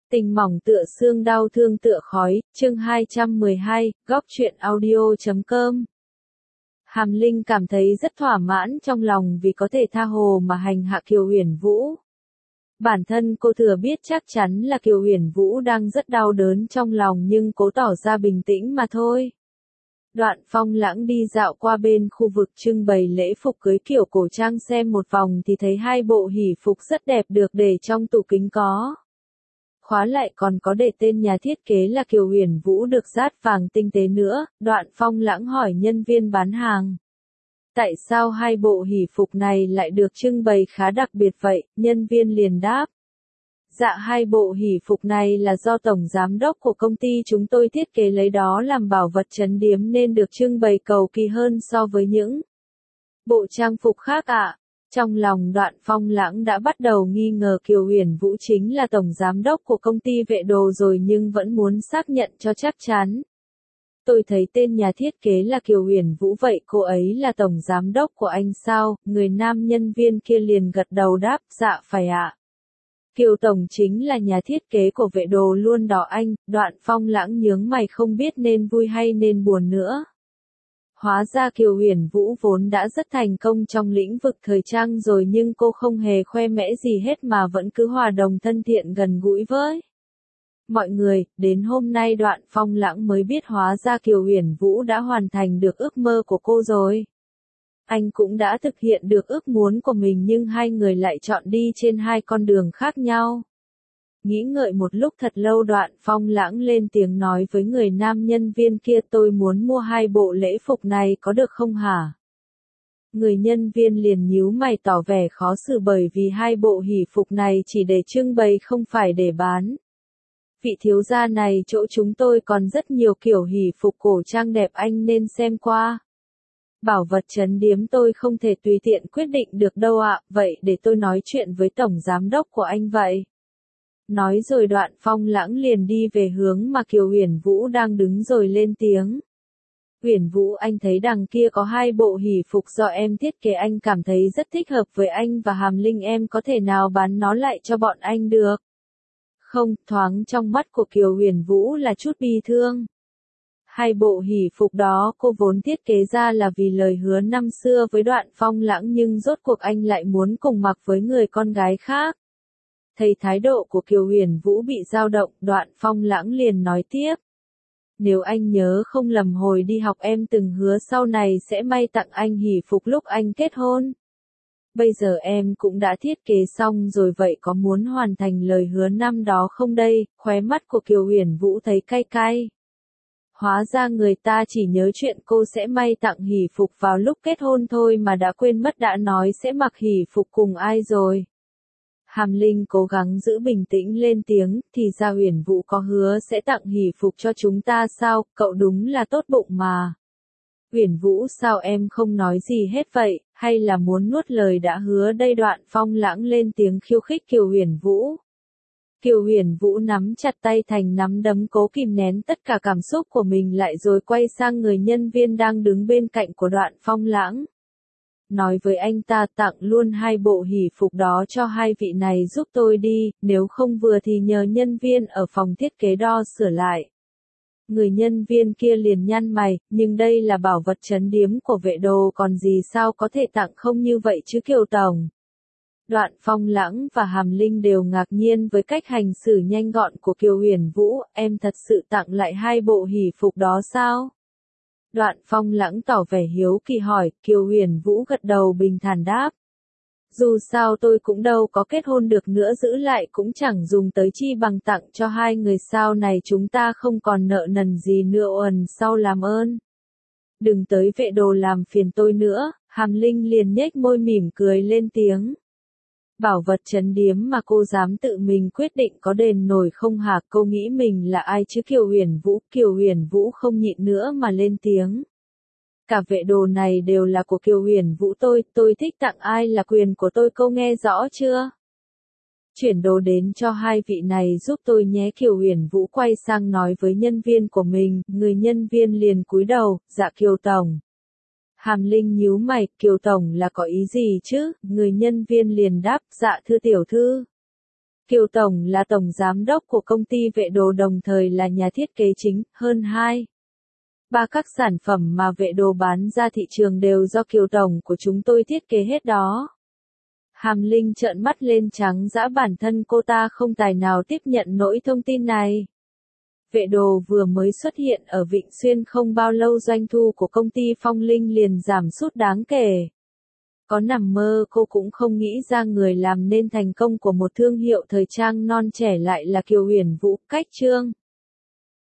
Tình mỏng tựa xương đau thương tựa khói, chương 212, góc truyện audio.com. Hàm Linh cảm thấy rất thỏa mãn trong lòng vì có thể tha hồ mà hành hạ Kiều Huyền Vũ. Bản thân cô thừa biết chắc chắn là Kiều Huyền Vũ đang rất đau đớn trong lòng nhưng cố tỏ ra bình tĩnh mà thôi. Đoạn Phong Lãng đi dạo qua bên khu vực trưng bày lễ phục cưới kiểu cổ trang xem một vòng thì thấy hai bộ hỷ phục rất đẹp được để trong tủ kính có. Khóa lại còn có để tên nhà thiết kế là Kiều Huyền Vũ được dát vàng tinh tế nữa. Đoạn Phong Lãng hỏi nhân viên bán hàng. Tại sao hai bộ hỷ phục này lại được trưng bày khá đặc biệt vậy? Nhân viên liền đáp. Dạ, hai bộ hỷ phục này là do tổng giám đốc của công ty chúng tôi thiết kế lấy đó làm bảo vật trấn điếm nên được trưng bày cầu kỳ hơn so với những bộ trang phục khác ạ. Trong lòng Đoạn Phong Lãng đã bắt đầu nghi ngờ Kiều Huyền Vũ chính là tổng giám đốc của công ty vệ đồ rồi nhưng vẫn muốn xác nhận cho chắc chắn. Tôi thấy tên nhà thiết kế là Kiều Huyền Vũ vậy cô ấy là tổng giám đốc của anh sao? Người nam nhân viên kia liền gật đầu đáp, dạ phải ạ. Kiều tổng chính là nhà thiết kế của vệ đồ luôn đó anh. Đoạn Phong Lãng nhướng mày không biết nên vui hay nên buồn nữa. Hóa ra Kiều Huyền Vũ vốn đã rất thành công trong lĩnh vực thời trang rồi nhưng cô không hề khoe mẽ gì hết mà vẫn cứ hòa đồng thân thiện gần gũi với mọi người. Đến hôm nay Đoạn Phong Lãng mới biết hóa ra Kiều Huyền Vũ đã hoàn thành được ước mơ của cô rồi. Anh cũng đã thực hiện được ước muốn của mình nhưng hai người lại chọn đi trên hai con đường khác nhau. Nghĩ ngợi một lúc thật lâu Đoạn Phong Lãng lên tiếng nói với người nam nhân viên kia tôi muốn mua hai bộ lễ phục này có được không hả? Người nhân viên liền nhíu mày tỏ vẻ khó xử bởi vì hai bộ hỷ phục này chỉ để trưng bày không phải để bán. Vị thiếu gia này chỗ chúng tôi còn rất nhiều kiểu hỷ phục cổ trang đẹp anh nên xem qua. Bảo vật trấn điếm tôi không thể tùy tiện quyết định được đâu ạ, vậy để tôi nói chuyện với tổng giám đốc của anh vậy. Nói rồi Đoạn Phong Lãng liền đi về hướng mà Kiều Huyền Vũ đang đứng rồi lên tiếng. Huyền Vũ anh thấy đằng kia có hai bộ hỷ phục do em thiết kế anh cảm thấy rất thích hợp với anh và Hàm Linh em có thể nào bán nó lại cho bọn anh được? Không, thoáng trong mắt của Kiều Huyền Vũ là chút bi thương. Hai bộ hỷ phục đó cô vốn thiết kế ra là vì lời hứa năm xưa với Đoạn Phong Lãng nhưng rốt cuộc anh lại muốn cùng mặc với người con gái khác. Thấy thái độ của Kiều Huyền Vũ bị dao động, Đoạn Phong Lãng liền nói tiếp. Nếu anh nhớ không lầm hồi đi học em từng hứa sau này sẽ may tặng anh hỷ phục lúc anh kết hôn. Bây giờ em cũng đã thiết kế xong rồi vậy có muốn hoàn thành lời hứa năm đó không đây? Khóe mắt của Kiều Huyền Vũ thấy cay cay. Hóa ra người ta chỉ nhớ chuyện cô sẽ may tặng hỷ phục vào lúc kết hôn thôi mà đã quên mất đã nói sẽ mặc hỷ phục cùng ai rồi. Hàm Linh cố gắng giữ bình tĩnh lên tiếng, thì ra Huyền Vũ có hứa sẽ tặng hỷ phục cho chúng ta sao, cậu đúng là tốt bụng mà. Huyền Vũ sao em không nói gì hết vậy, hay là muốn nuốt lời đã hứa đây? Đoạn Phong Lãng lên tiếng khiêu khích Kiều Huyền Vũ. Kiều Huyền Vũ nắm chặt tay thành nắm đấm cố kìm nén tất cả cảm xúc của mình lại rồi quay sang người nhân viên đang đứng bên cạnh của Đoạn Phong Lãng. Nói với anh ta tặng luôn hai bộ hỷ phục đó cho hai vị này giúp tôi đi, nếu không vừa thì nhờ nhân viên ở phòng thiết kế đo sửa lại. Người nhân viên kia liền nhăn mày, nhưng đây là bảo vật trấn điếm của vệ đồ còn gì sao có thể tặng không như vậy chứ Kiều tổng. Đoạn Phong Lãng và Hàm Linh đều ngạc nhiên với cách hành xử nhanh gọn của Kiều Huyền Vũ, em thật sự tặng lại hai bộ hỷ phục đó sao? Đoạn Phong Lãng tỏ vẻ hiếu kỳ hỏi, Kiều Huyền Vũ gật đầu bình thản đáp. Dù sao tôi cũng đâu có kết hôn được nữa giữ lại cũng chẳng dùng tới chi bằng tặng cho hai người sau này chúng ta không còn nợ nần gì nữa sau làm ơn. Đừng tới vệ đồ làm phiền tôi nữa, Hàm Linh liền nhếch môi mỉm cười lên tiếng. Bảo vật trấn điếm mà cô dám tự mình quyết định có đền nổi không hả? Cô nghĩ mình là ai chứ Kiều Huyền Vũ không nhịn nữa mà lên tiếng. Cả vệ đồ này đều là của Kiều Huyền Vũ tôi thích tặng ai là quyền của tôi cô nghe rõ chưa? Chuyển đồ đến cho hai vị này giúp tôi nhé. Kiều Huyền Vũ quay sang nói với nhân viên của mình, người nhân viên liền cúi đầu, dạ Kiều tổng. Hàm Linh nhíu mày, Kiều tổng là có ý gì chứ? Người nhân viên liền đáp, dạ thưa tiểu thư. Kiều Tổng là tổng giám đốc của công ty Vệ Đồ đồng thời là nhà thiết kế chính, hơn 2, 3 các sản phẩm mà Vệ Đồ bán ra thị trường đều do Kiều Tổng của chúng tôi thiết kế hết đó. Hàm Linh trợn mắt lên trắng dã, bản thân cô ta không tài nào tiếp nhận nỗi thông tin này. Vệ Đồ vừa mới xuất hiện ở Vịnh Xuyên không bao lâu, doanh thu của công ty Phong Linh liền giảm sút đáng kể. Có nằm mơ cô cũng không nghĩ ra người làm nên thành công của một thương hiệu thời trang non trẻ lại là Kiều Huyền Vũ. Cách chương